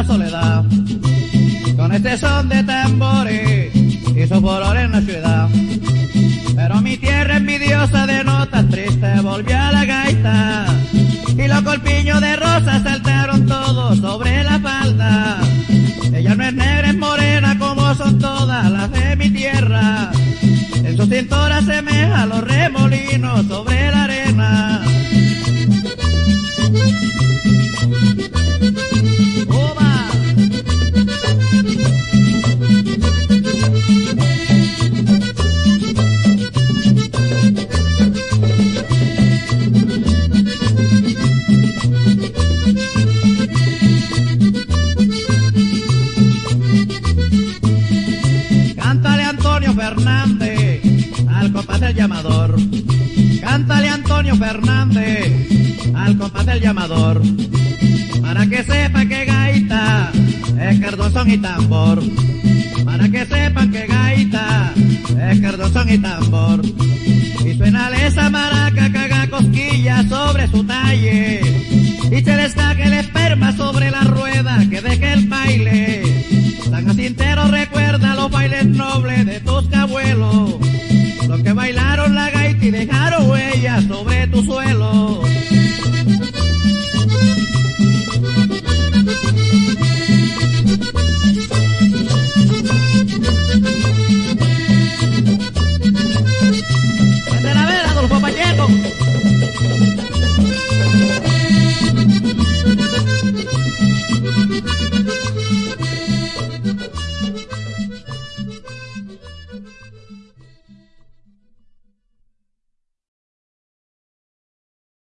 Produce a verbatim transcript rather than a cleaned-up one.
soledad, con este son de tambores y su furor en la ciudad. Pero mi tierra envidiosa de notas tristes volvió a la gaita, y los colpiños de rosas saltaron todos sobre la falda. Ella no es negra, es morena como son todas las de mi tierra, en su cintura semeja los remolinos sobre la arena. ¡Oba! Cántale Antonio Fernández al compás del llamador. Cántale Antonio Fernández al compás del llamador, para que sepa que gaita es cardozón y tambor. Para que sepan que gaita es cardozón y tambor. Y suena esa maraca que haga cosquillas sobre su talle,